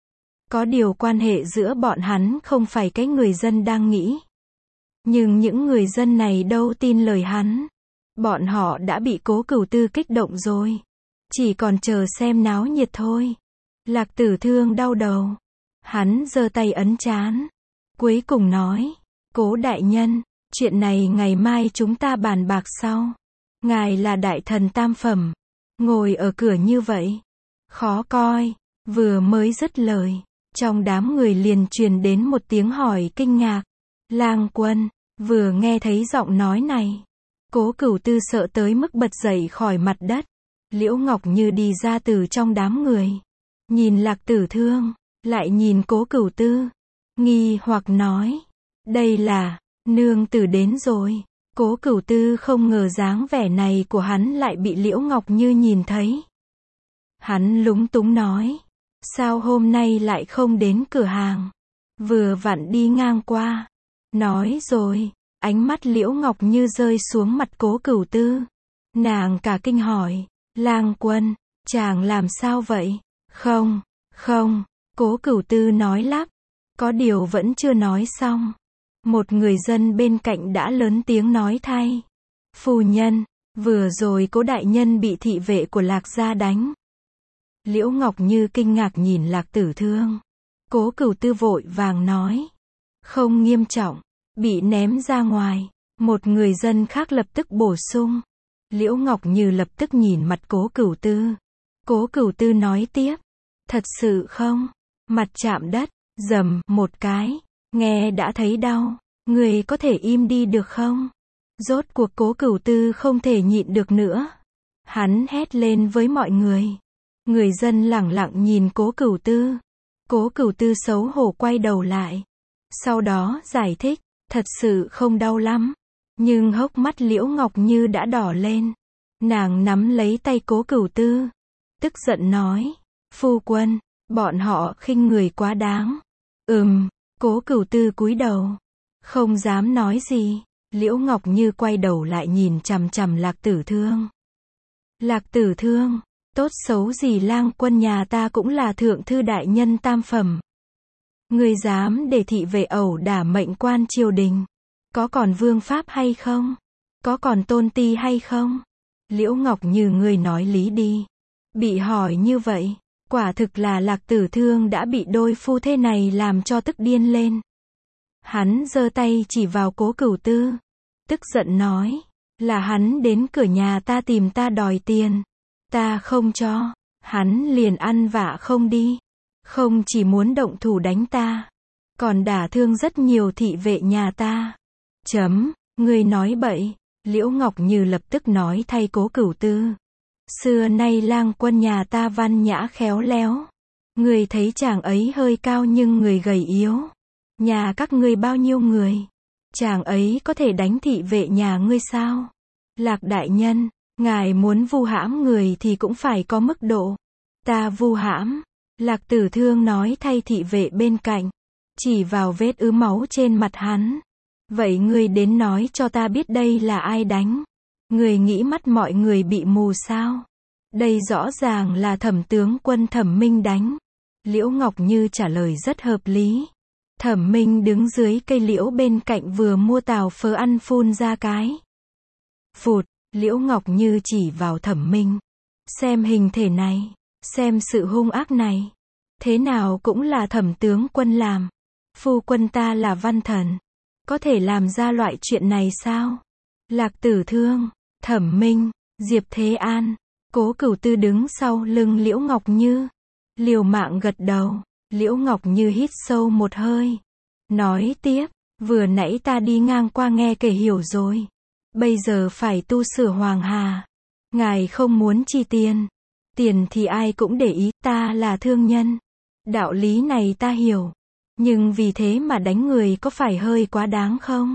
[SPEAKER 1] Có điều quan hệ giữa bọn hắn không phải cái người dân đang nghĩ. Nhưng những người dân này đâu tin lời hắn. Bọn họ đã bị Cố Cửu Tư kích động rồi. Chỉ còn chờ xem náo nhiệt thôi. Lạc Tử Thương đau đầu. Hắn giơ tay ấn trán. Cuối cùng nói. Cố đại nhân, chuyện này ngày mai chúng ta bàn bạc sau. Ngài là đại thần tam phẩm. Ngồi ở cửa như vậy. Khó coi. Vừa mới dứt lời. Trong đám người liền truyền đến một tiếng hỏi kinh ngạc. Lang Quân, vừa nghe thấy giọng nói này. Cố Cửu Tư sợ tới mức bật dậy khỏi mặt đất. Liễu Ngọc Như đi ra từ trong đám người. Nhìn Lạc Tử Thương, lại nhìn Cố Cửu Tư. Nghi hoặc nói. Đây là, nương tử đến rồi. Cố Cửu Tư không ngờ dáng vẻ này của hắn lại bị Liễu Ngọc Như nhìn thấy. Hắn lúng túng nói. Sao hôm nay lại không đến cửa hàng? Vừa vặn đi ngang qua. Nói rồi, ánh mắt Liễu Ngọc Như rơi xuống mặt Cố Cửu Tư. Nàng cả kinh hỏi. Lang Quân, chàng làm sao vậy? Không, Cố Cửu Tư nói lắp. Có điều vẫn chưa nói xong. Một người dân bên cạnh đã lớn tiếng nói thay. Phu nhân, vừa rồi Cố đại nhân bị thị vệ của Lạc gia đánh. Liễu Ngọc Như kinh ngạc nhìn Lạc Tử Thương. Cố Cửu Tư vội vàng nói. Không nghiêm trọng, bị ném ra ngoài. Một người dân khác lập tức bổ sung. Liễu Ngọc Như lập tức nhìn mặt Cố Cửu Tư. Cố Cửu Tư nói tiếp. Thật sự không? Mặt chạm đất, dầm một cái. Nghe đã thấy đau. Người có thể im đi được không? Rốt cuộc Cố Cửu Tư không thể nhịn được nữa. Hắn hét lên với mọi người. Người dân lẳng lặng nhìn Cố Cửu Tư. Cố Cửu Tư xấu hổ quay đầu lại. Sau đó giải thích. Thật sự không đau lắm. Nhưng hốc mắt Liễu Ngọc Như đã đỏ lên. Nàng nắm lấy tay Cố Cửu Tư. Tức giận nói. Phu quân, bọn họ khinh người quá đáng. Cố Cửu Tư cúi đầu. Không dám nói gì. Liễu Ngọc Như quay đầu lại nhìn chằm chằm Lạc Tử Thương. Lạc Tử Thương, tốt xấu gì Lang Quân nhà ta cũng là thượng thư đại nhân tam phẩm. Ngươi dám để thị vệ ẩu đả mệnh quan triều đình. Có còn vương pháp hay không? Có còn tôn ti hay không? Liễu Ngọc Như ngươi nói lý đi. Bị hỏi như vậy, quả thực là Lạc Tử Thương đã bị đôi phu thê này làm cho tức điên lên. Hắn giơ tay chỉ vào Cố Cửu Tư. Tức giận nói. Là hắn đến cửa nhà ta tìm ta đòi tiền. Ta không cho. Hắn liền ăn vạ không đi. Không chỉ muốn động thủ đánh ta. Còn đả thương rất nhiều thị vệ nhà ta. Ngươi nói bậy. Liễu Ngọc Như lập tức nói thay Cố Cửu Tư. Xưa nay Lang Quân nhà ta văn nhã khéo léo. Ngươi thấy chàng ấy hơi cao nhưng người gầy yếu. Nhà các ngươi bao nhiêu người? Chàng ấy có thể đánh thị vệ nhà ngươi sao? Lạc đại nhân, ngài muốn vu hãm người thì cũng phải có mức độ. Ta vu hãm. Lạc Tử Thương nói thay thị vệ bên cạnh, chỉ vào vết ứ máu trên mặt hắn. Vậy ngươi đến nói cho ta biết đây là ai đánh? Ngươi nghĩ mắt mọi người bị mù sao? Đây rõ ràng là Thẩm tướng quân Thẩm Minh đánh. Liễu Ngọc Như trả lời rất hợp lý. Thẩm Minh đứng dưới cây liễu bên cạnh vừa mua tàu phớ ăn phun ra cái. Phụt, Liễu Ngọc Như chỉ vào Thẩm Minh. Xem hình thể này, xem sự hung ác này. Thế nào cũng là Thẩm tướng quân làm. Phu quân ta là văn thần. Có thể làm ra loại chuyện này sao? Lạc Tử Thương, Thẩm Minh, Diệp Thế An, Cố Cửu Tư đứng sau lưng Liễu Ngọc Như. Liều mạng gật đầu. Liễu Ngọc Như hít sâu một hơi. Nói tiếp, vừa nãy ta đi ngang qua nghe kể hiểu rồi. Bây giờ phải tu sửa Hoàng Hà. Ngài không muốn chi tiền. Tiền thì ai cũng để ý, ta là thương nhân. Đạo lý này ta hiểu. Nhưng vì thế mà đánh người có phải hơi quá đáng không?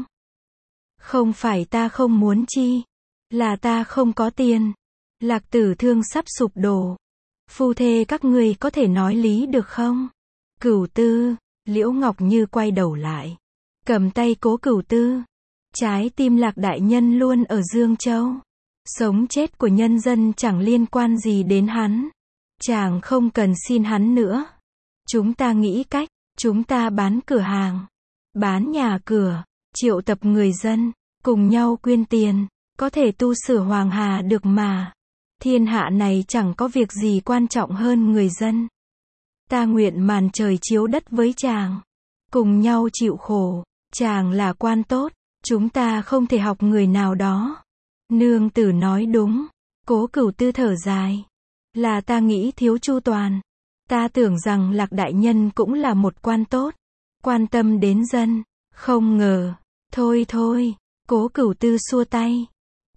[SPEAKER 1] Không phải ta không muốn chi. Là ta không có tiền. Lạc Tử Thương sắp sụp đổ. Phu thê các ngươi có thể nói lý được không? Cửu Tư, Liễu Ngọc Như quay đầu lại. Cầm tay Cố Cửu Tư. Trái tim Lạc đại nhân luôn ở Dương Châu. Sống chết của nhân dân chẳng liên quan gì đến hắn. Chàng không cần xin hắn nữa. Chúng ta nghĩ cách, chúng ta bán cửa hàng, bán nhà cửa, triệu tập người dân, cùng nhau quyên tiền, có thể tu sửa Hoàng Hà được mà. Thiên hạ này chẳng có việc gì quan trọng hơn người dân. Ta nguyện màn trời chiếu đất với chàng, cùng nhau chịu khổ, chàng là quan tốt, chúng ta không thể học người nào đó. Nương tử nói đúng. Cố Cửu Tư thở dài. Là ta nghĩ thiếu chu toàn. Ta tưởng rằng Lạc đại nhân cũng là một quan tốt, quan tâm đến dân, không ngờ. Thôi thôi, Cố Cửu Tư xua tay.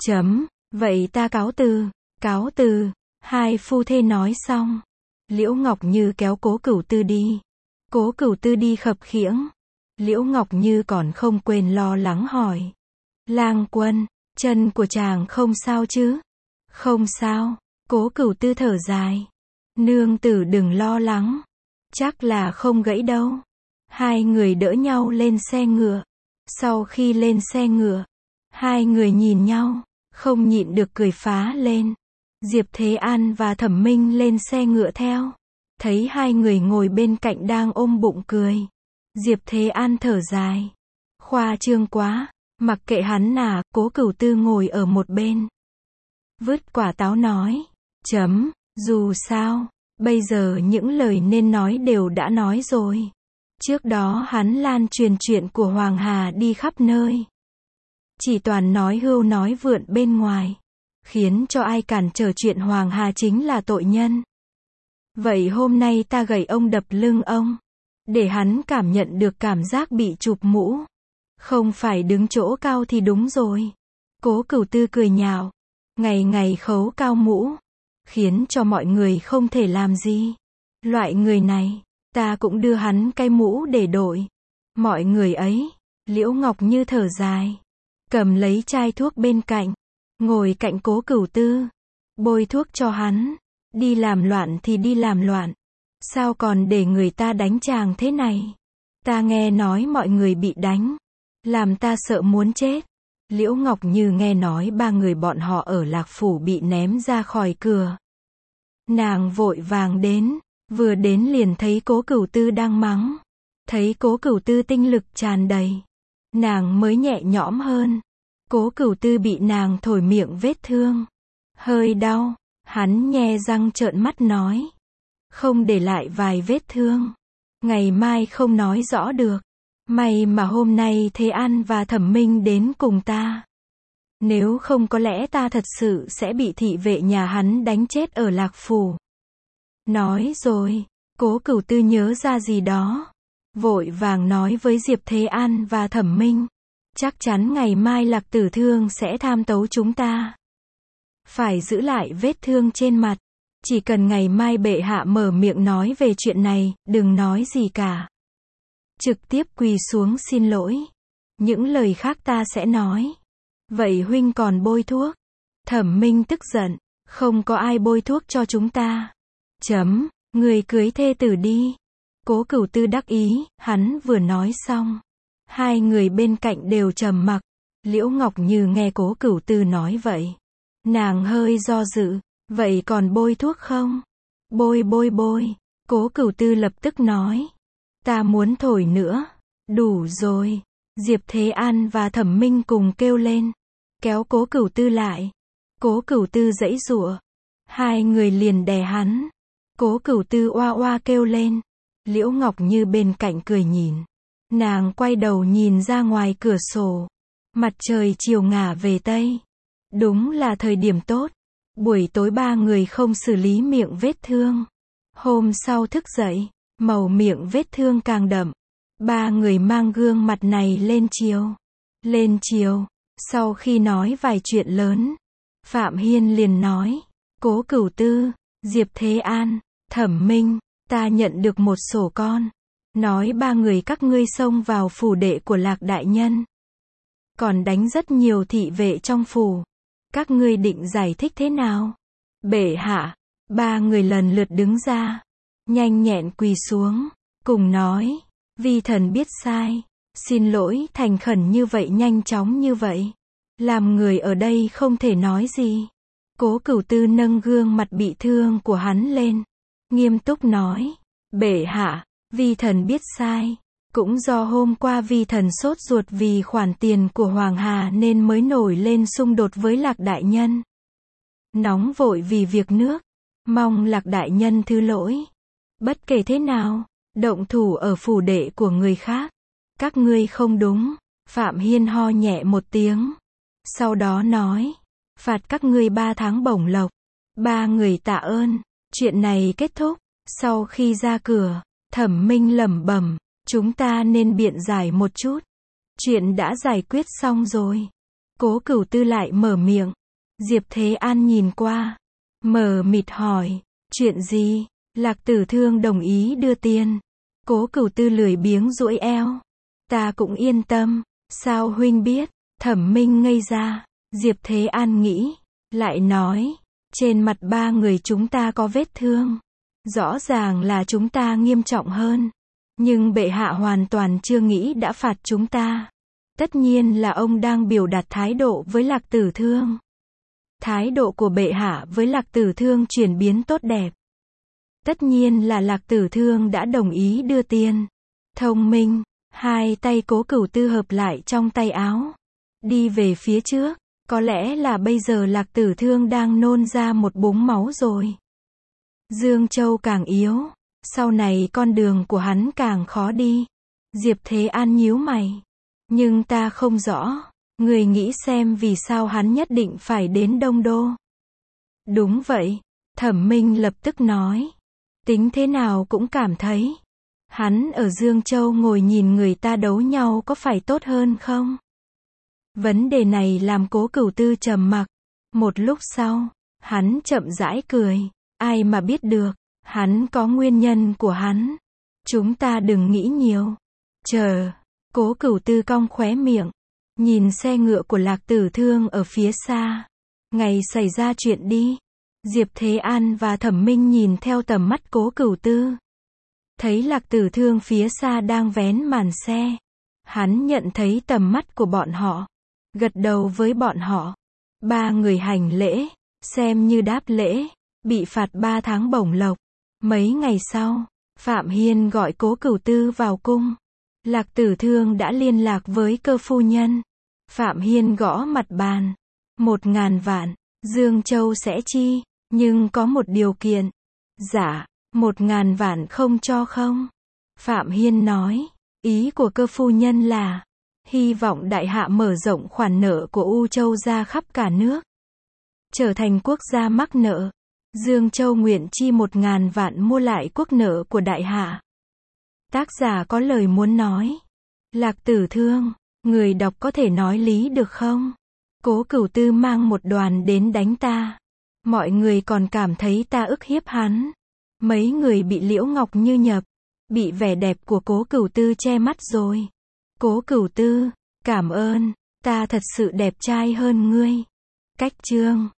[SPEAKER 1] Vậy ta cáo từ. Cáo từ. Hai phu thê nói xong. Liễu Ngọc Như kéo Cố Cửu Tư đi. Cố Cửu Tư đi khập khiễng. Liễu Ngọc Như còn không quên lo lắng hỏi. Lang quân, chân của chàng không sao chứ? Không sao. Cố Cửu Tư thở dài. Nương tử đừng lo lắng. Chắc là không gãy đâu. Hai người đỡ nhau lên xe ngựa. Sau khi lên xe ngựa, hai người nhìn nhau, không nhịn được cười phá lên. Diệp Thế An và Thẩm Minh lên xe ngựa theo. Thấy hai người ngồi bên cạnh đang ôm bụng cười. Diệp Thế An thở dài. Khoa trương quá, mặc kệ hắn à, Cố Cửu Tư ngồi ở một bên. Vứt quả táo nói. Dù sao, bây giờ những lời nên nói đều đã nói rồi. Trước đó hắn lan truyền chuyện của Hoàng Hà đi khắp nơi. Chỉ toàn nói hưu nói vượn bên ngoài. Khiến cho ai cản trở chuyện Hoàng Hà chính là tội nhân. Vậy hôm nay ta gẩy ông đập lưng ông. Để hắn cảm nhận được cảm giác bị chụp mũ. Không phải đứng chỗ cao thì đúng rồi. Cố Cửu Tư cười nhạo. Ngày ngày khấu cao mũ. Khiến cho mọi người không thể làm gì. Loại người này, ta cũng đưa hắn cái mũ để đội. Mọi người ấy. Liễu Ngọc Như thở dài. Cầm lấy chai thuốc bên cạnh. Ngồi cạnh Cố Cửu Tư. Bôi thuốc cho hắn. Đi làm loạn thì đi làm loạn. Sao còn để người ta đánh chàng thế này? Ta nghe nói mọi người bị đánh. Làm ta sợ muốn chết. Liễu Ngọc Như nghe nói ba người bọn họ ở Lạc Phủ bị ném ra khỏi cửa. Nàng vội vàng đến. Vừa đến liền thấy Cố Cửu Tư đang mắng. Thấy Cố Cửu Tư tinh lực tràn đầy. Nàng mới nhẹ nhõm hơn. Cố Cửu Tư bị nàng thổi miệng vết thương. Hơi đau. Hắn nhe răng trợn mắt nói. Không để lại vài vết thương. Ngày mai không nói rõ được. May mà hôm nay Thế An và Thẩm Minh đến cùng ta. Nếu không có lẽ ta thật sự sẽ bị thị vệ nhà hắn đánh chết ở Lạc Phủ. Nói rồi, Cố Cửu Tư nhớ ra gì đó. Vội vàng nói với Diệp Thế An và Thẩm Minh. Chắc chắn ngày mai Lạc Tử Thương sẽ tham tấu chúng ta. Phải giữ lại vết thương trên mặt. Chỉ cần ngày mai bệ hạ mở miệng nói về chuyện này, đừng nói gì cả. trực tiếp quỳ xuống xin lỗi. Những lời khác ta sẽ nói. Vậy huynh còn bôi thuốc? Thẩm Minh tức giận, không có ai bôi thuốc cho chúng ta. Người cưới thê tử đi. Cố Cửu Tư đắc ý, hắn vừa nói xong. Hai người bên cạnh đều trầm mặc. Liễu Ngọc Như nghe Cố Cửu Tư nói vậy. Nàng hơi do dự, vậy còn bôi thuốc không? Bôi. Cố Cửu Tư lập tức nói. Ta muốn thổi nữa. Đủ rồi. Diệp Thế An và Thẩm Minh cùng kêu lên. Kéo Cố Cửu Tư lại. Cố Cửu Tư giãy giụa. Hai người liền đè hắn. Cố Cửu Tư oa oa kêu lên. Liễu Ngọc Như bên cạnh cười nhìn. Nàng quay đầu nhìn ra ngoài cửa sổ. Mặt trời chiều ngả về Tây. Đúng là thời điểm tốt. Buổi tối ba người không xử lý miệng vết thương. Hôm sau thức dậy, màu miệng vết thương càng đậm. Ba người mang gương mặt này lên chiều. Sau khi nói vài chuyện lớn, Phạm Hiên liền nói. Cố Cửu Tư, Diệp Thế An, Thẩm Minh, ta nhận được một sổ con. Nói ba người các ngươi xông vào phủ đệ của Lạc đại nhân. Còn đánh rất nhiều thị vệ trong phủ. Các ngươi định giải thích thế nào? Bệ hạ. Ba người lần lượt đứng ra. Nhanh nhẹn quỳ xuống. Cùng nói. Vi thần biết sai. Xin lỗi thành khẩn như vậy, nhanh chóng như vậy. Làm người ở đây không thể nói gì. Cố Cửu Tư nâng gương mặt bị thương của hắn lên. Nghiêm túc nói. Bệ hạ. Vi thần biết sai. Cũng do hôm qua vi thần sốt ruột vì khoản tiền của Hoàng Hà nên mới nổi lên xung đột với Lạc đại nhân. Nóng vội vì việc nước. Mong Lạc đại nhân thứ lỗi. Bất kể thế nào, động thủ ở phủ đệ của người khác. Các ngươi không đúng. Phạm Hiên ho nhẹ một tiếng. Sau đó nói. Phạt các ngươi 3 tháng bổng lộc. Ba người tạ ơn. Chuyện này kết thúc. Sau khi ra cửa, Thẩm Minh lẩm bẩm. Chúng ta nên biện giải một chút. Chuyện đã giải quyết xong rồi. Cố Cửu Tư lại mở miệng. Diệp Thế An nhìn qua. Mờ mịt hỏi. Chuyện gì? Lạc Tử Thương đồng ý đưa tiền. Cố Cửu Tư lười biếng duỗi eo. Ta cũng yên tâm. Sao huynh biết? Thẩm Minh ngây ra. Diệp Thế An nghĩ. Lại nói. Trên mặt ba người chúng ta có vết thương. Rõ ràng là chúng ta nghiêm trọng hơn. Nhưng bệ hạ hoàn toàn chưa nghĩ đã phạt chúng ta. Tất nhiên là ông đang biểu đạt thái độ với Lạc Tử Thương. Thái độ của bệ hạ với Lạc Tử Thương chuyển biến tốt đẹp. Tất nhiên là Lạc Tử Thương đã đồng ý đưa tiền. Thông minh. Hai tay Cố Cửu Tư hợp lại trong tay áo. Đi về phía trước. Có lẽ là bây giờ Lạc Tử Thương đang nôn ra một búng máu rồi. Dương Châu càng yếu. Sau này con đường của hắn càng khó đi. Diệp Thế An nhíu mày. Nhưng ta không rõ. Người nghĩ xem vì sao hắn nhất định phải đến Đông Đô. Đúng vậy. Thẩm Minh lập tức nói. Tính thế nào cũng cảm thấy. Hắn ở Dương Châu ngồi nhìn người ta đấu nhau có phải tốt hơn không? Vấn đề này làm Cố Cửu Tư trầm mặc. Một lúc sau, hắn chậm rãi cười. Ai mà biết được. Hắn có nguyên nhân của hắn. Chúng ta đừng nghĩ nhiều. Chờ. Cố Cửu Tư cong khóe miệng. Nhìn xe ngựa của Lạc Tử Thương ở phía xa. Ngày xảy ra chuyện đi. Diệp Thế An và Thẩm Minh nhìn theo tầm mắt Cố Cửu Tư. Thấy Lạc Tử Thương phía xa đang vén màn xe. Hắn nhận thấy tầm mắt của bọn họ. Gật đầu với bọn họ. Ba người hành lễ. Xem như đáp lễ. Bị phạt 3 tháng bổng lộc. Mấy ngày sau, Phạm Hiên gọi Cố Cửu Tư vào cung. Lạc Tử Thương đã liên lạc với Cơ phu nhân. Phạm Hiên gõ mặt bàn. 1.000 vạn, Dương Châu sẽ chi, nhưng có một điều kiện. Dạ, 1.000 vạn không cho không? Phạm Hiên nói, ý của Cơ phu nhân là, hy vọng đại hạ mở rộng khoản nợ của U Châu ra khắp cả nước. Trở thành quốc gia mắc nợ. Dương Châu nguyện chi 1.000 vạn mua lại quốc nợ của đại hạ. Tác giả có lời muốn nói. Lạc Tử Thương, người đọc có thể nói lý được không? Cố Cửu Tư mang một đoàn đến đánh ta. Mọi người còn cảm thấy ta ức hiếp hắn. Mấy người bị Liễu Ngọc Như nhập. bị vẻ đẹp của Cố Cửu Tư che mắt rồi. Cố Cửu Tư, cảm ơn, ta thật sự đẹp trai hơn ngươi. Cách chương